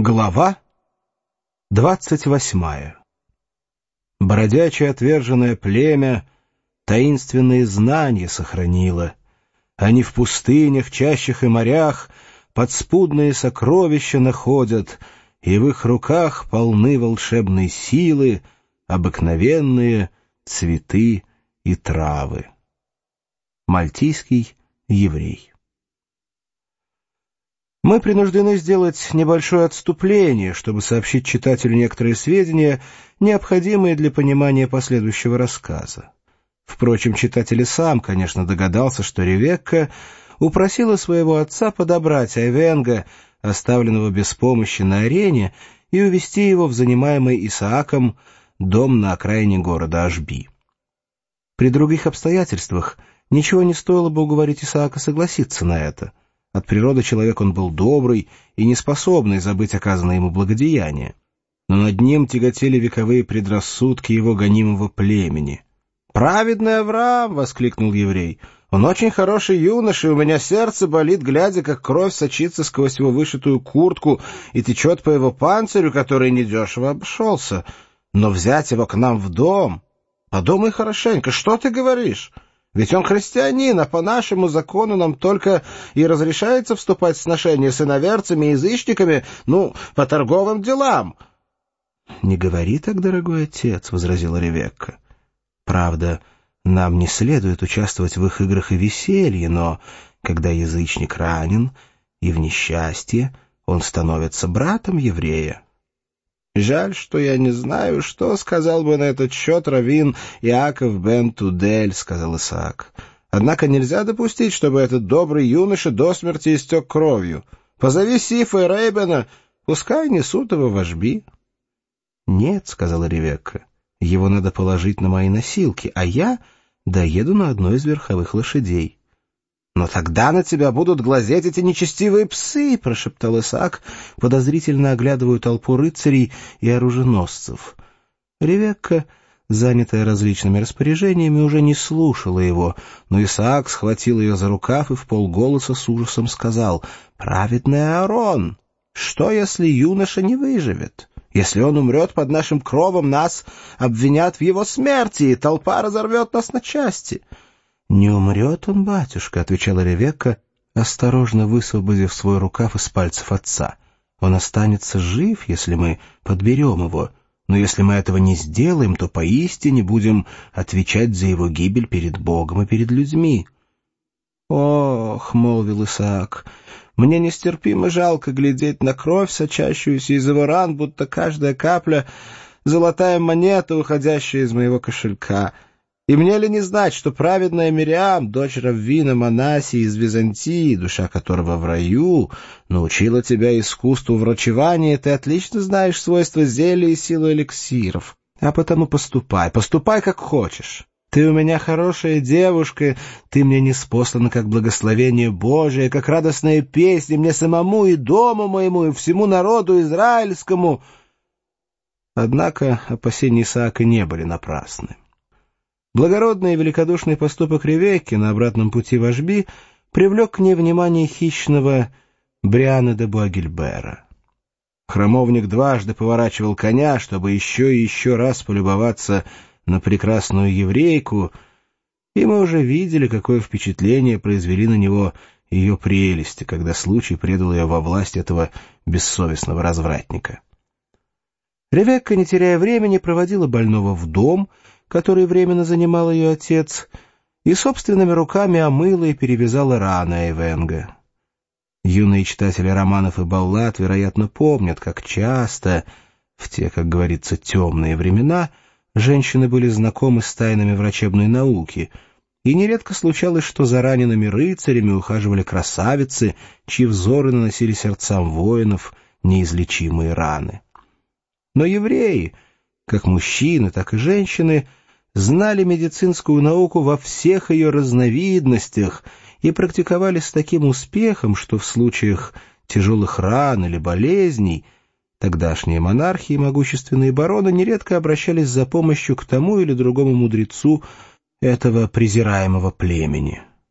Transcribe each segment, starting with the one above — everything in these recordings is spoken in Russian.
Глава 28. Бродячее отверженное племя таинственные знания сохранило. Они в пустынях, чащах и морях подспудные сокровища находят, и в их руках полны волшебной силы, обыкновенные цветы и травы. Мальтийский еврей. Мы принуждены сделать небольшое отступление, чтобы сообщить читателю некоторые сведения, необходимые для понимания последующего рассказа. Впрочем, читатель и сам, конечно, догадался, что Ревекка упросила своего отца подобрать Айвенго, оставленного без помощи на арене, и увезти его в занимаемый Исааком дом на окраине города Ашби. При других обстоятельствах ничего не стоило бы уговорить Исаака согласиться на это. От природы человек он был добрый и неспособный забыть оказанное ему благодеяние. Но над ним тяготели вековые предрассудки его гонимого племени. «Праведный Авраам!» — воскликнул еврей. «Он очень хороший юноша, и у меня сердце болит, глядя, как кровь сочится сквозь его вышитую куртку и течет по его панцирю, который недешево обошелся. Но взять его к нам в дом... Подумай хорошенько, что ты говоришь? Ведь он христианин, а по нашему закону нам только и разрешается вступать в сношения с иноверцами и язычниками, по торговым делам». «Не говори так, дорогой отец», — возразила Ревекка. «Правда, нам не следует участвовать в их играх и веселье, но когда язычник ранен и в несчастье, он становится братом еврея». «Жаль, что я не знаю, что сказал бы на этот счет раввин Иаков бен Тудель», — сказал Исаак. «Однако нельзя допустить, чтобы этот добрый юноша до смерти истек кровью. Позови Сифа и Рейбена, пускай несут его в Ашби». «Нет», — сказала Ревекка, — «его надо положить на мои носилки, а я доеду на одной из верховых лошадей». «Но тогда на тебя будут глазеть эти нечестивые псы», — прошептал Исаак, подозрительно оглядывая толпу рыцарей и оруженосцев. Ревекка, занятая различными распоряжениями, уже не слушала его, но Исаак схватил ее за рукав и вполголоса с ужасом сказал: «Праведный Аарон, что, если юноша не выживет? Если он умрет под нашим кровом, нас обвинят в его смерти, и толпа разорвет нас на части». «Не умрет он, батюшка», — отвечала Ревекка, осторожно высвободив свой рукав из пальцев отца. «Он останется жив, если мы подберем его, но если мы этого не сделаем, то поистине будем отвечать за его гибель перед Богом и перед людьми». «Ох», — молвил Исаак, — «мне нестерпимо жалко глядеть на кровь, сочащуюся из его ран, будто каждая капля — золотая монета, уходящая из моего кошелька». И мне ли не знать, что праведная Мириам, дочь раввина Манасии из Византии, душа которого в раю, научила тебя искусству врачевания, и ты отлично знаешь свойства зелий и силу эликсиров. А потому поступай как хочешь. Ты у меня хорошая девушка, ты мне ниспослана как благословение Божие, как радостная песня мне самому и дому моему, и всему народу израильскому». Однако опасения Исаака не были напрасны. Благородный и великодушный поступок Ревекки на обратном пути в Ашби привлек к ней внимание хищного Бриана де Буагильбера. Храмовник дважды поворачивал коня, чтобы еще и еще раз полюбоваться на прекрасную еврейку, и мы уже видели, какое впечатление произвели на него ее прелести, когда случай предал ее во власть этого бессовестного развратника. Ревекка, не теряя времени, проводила больного в дом, который временно занимал ее отец, и собственными руками омыла и перевязала раны Айвенго. Юные читатели романов и баллад, вероятно, помнят, как часто, в те, как говорится, темные времена, женщины были знакомы с тайнами врачебной науки, и нередко случалось, что за ранеными рыцарями ухаживали красавицы, чьи взоры наносили сердцам воинов неизлечимые раны. Но евреи, как мужчины, так и женщины, знали медицинскую науку во всех ее разновидностях и практиковали с таким успехом, что в случаях тяжелых ран или болезней тогдашние монархи и могущественные бароны нередко обращались за помощью к тому или другому мудрецу этого презираемого племени.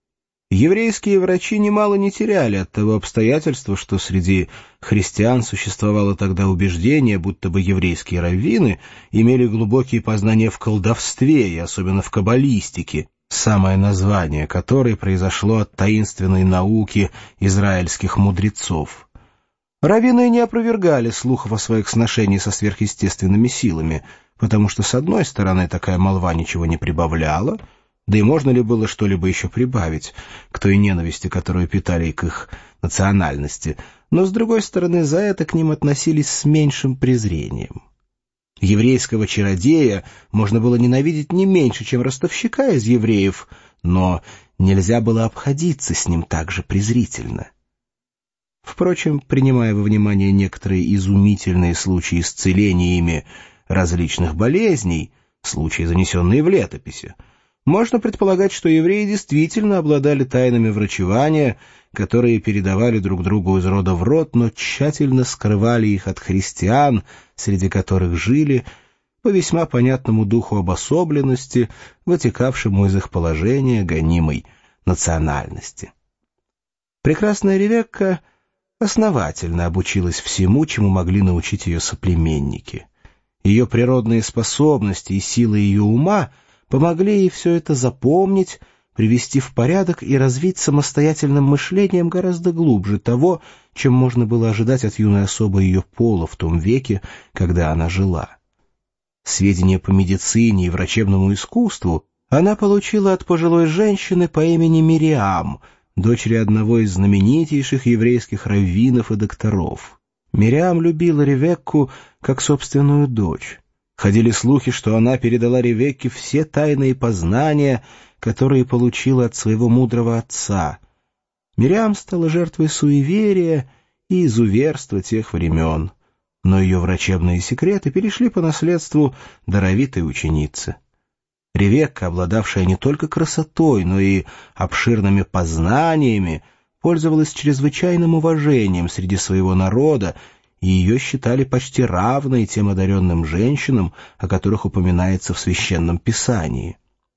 Еврейские врачи немало не теряли от того обстоятельства, что среди христиан существовало тогда убеждение, будто бы еврейские раввины имели глубокие познания в колдовстве и особенно в каббалистике, самое название которой произошло от таинственной науки израильских мудрецов. Раввины не опровергали слухов о своих сношениях со сверхъестественными силами, потому что, с одной стороны, такая молва ничего не прибавляла, да и можно ли было что-либо еще прибавить к той ненависти, которую питали к их национальности, но, с другой стороны, за это к ним относились с меньшим презрением. Еврейского чародея можно было ненавидеть не меньше, чем ростовщика из евреев, но нельзя было обходиться с ним так же презрительно. Впрочем, принимая во внимание некоторые изумительные случаи исцеления ими различных болезней, случаи, занесенные в летописи, можно предполагать, что евреи действительно обладали тайнами врачевания, которые передавали друг другу из рода в род, но тщательно скрывали их от христиан, среди которых жили, по весьма понятному духу обособленности, вытекавшему из их положения гонимой национальности. Прекрасная Ревекка основательно обучилась всему, чему могли научить ее соплеменники. Ее природные способности и силы ее ума помогли ей все это запомнить, привести в порядок и развить самостоятельным мышлением гораздо глубже того, чем можно было ожидать от юной особы ее пола в том веке, когда она жила. Сведения по медицине и врачебному искусству она получила от пожилой женщины по имени Мириам, дочери одного из знаменитейших еврейских раввинов и докторов. Мириам любила Ревекку как собственную дочь. Ходили слухи, что она передала Ревекке все тайные познания, которые получила от своего мудрого отца. Мириам стала жертвой суеверия и изуверства тех времен, но ее врачебные секреты перешли по наследству даровитой ученице. Ревекка, обладавшая не только красотой, но и обширными познаниями, пользовалась чрезвычайным уважением среди своего народа, и ее считали почти равной тем одаренным женщинам, о которых упоминается в Священном Писании.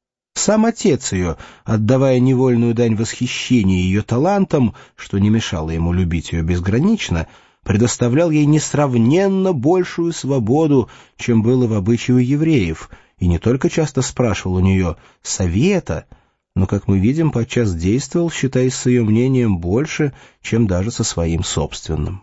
Сам отец ее, отдавая невольную дань восхищения ее талантам, что не мешало ему любить ее безгранично, предоставлял ей несравненно большую свободу, чем было в обычае у евреев, и не только часто спрашивал у нее совета, но, как мы видим, подчас действовал, считаясь с ее мнением больше, чем даже со своим собственным.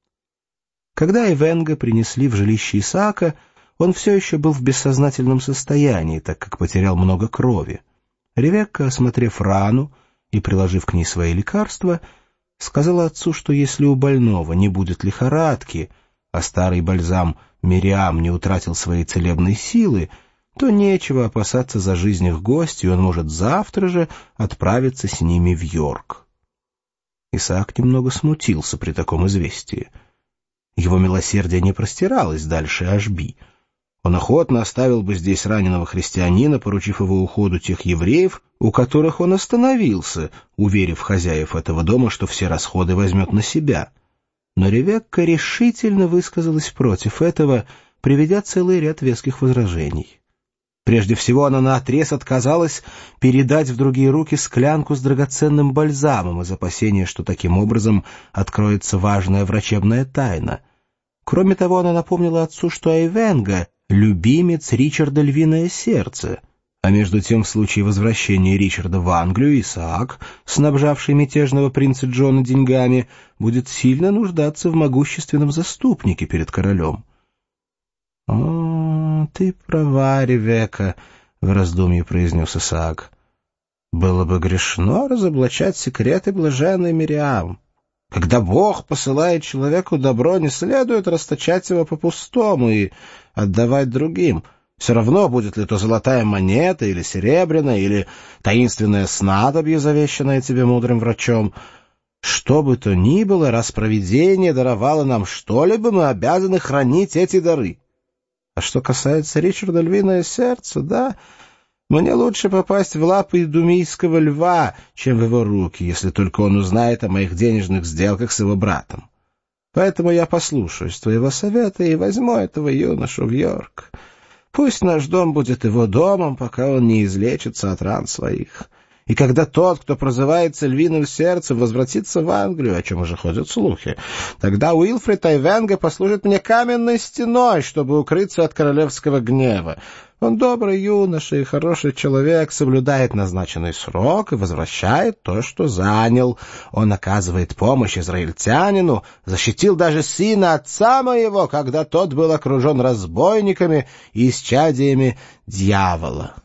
Когда Эвенга принесли в жилище Исаака, он все еще был в бессознательном состоянии, так как потерял много крови. Ревекка, осмотрев рану и приложив к ней свои лекарства, сказала отцу, что если у больного не будет лихорадки, а старый бальзам Мириам не утратил своей целебной силы, то нечего опасаться за жизнь их гостя, и он может завтра же отправиться с ними в Йорк. Исаак немного смутился при таком известии. Его милосердие не простиралось дальше Ашби. Он охотно оставил бы здесь раненого христианина, поручив его уходу тех евреев, у которых он остановился, уверив хозяев этого дома, что все расходы возьмет на себя. Но Ревекка решительно высказалась против этого, приведя целый ряд веских возражений. Прежде всего, она наотрез отказалась передать в другие руки склянку с драгоценным бальзамом из опасения, что таким образом откроется важная врачебная тайна. Кроме того, она напомнила отцу, что Айвенга — любимец Ричарда Львиное Сердце, а между тем в случае возвращения Ричарда в Англию Исаак, снабжавший мятежного принца Джона деньгами, будет сильно нуждаться в могущественном заступнике перед королем. — О, ты права, Ревекка, — в раздумье произнес Исаак. — Было бы грешно разоблачать секреты блаженной Мириам. Когда Бог посылает человеку добро, не следует расточать его по-пустому и отдавать другим. Все равно, будет ли то золотая монета, или серебряная, или таинственное снадобье, завещанное тебе мудрым врачом. Что бы то ни было, раз провидение даровало нам что-либо, мы обязаны хранить эти дары. А что касается Ричарда Львиное Сердце, да, мне лучше попасть в лапы идумийского льва, чем в его руки, если только он узнает о моих денежных сделках с его братом. Поэтому я послушаюсь твоего совета и возьму этого юношу в Йорк. Пусть наш дом будет его домом, пока он не излечится от ран своих. И когда тот, кто прозывается Львиным Сердцем, возвратится в Англию, о чем уже ходят слухи, тогда Уилфрид Айвенго послужит мне каменной стеной, чтобы укрыться от королевского гнева. Он добрый юноша и хороший человек, соблюдает назначенный срок и возвращает то, что занял. Он оказывает помощь израильтянину, защитил даже сына отца моего, когда тот был окружен разбойниками и исчадиями дьявола».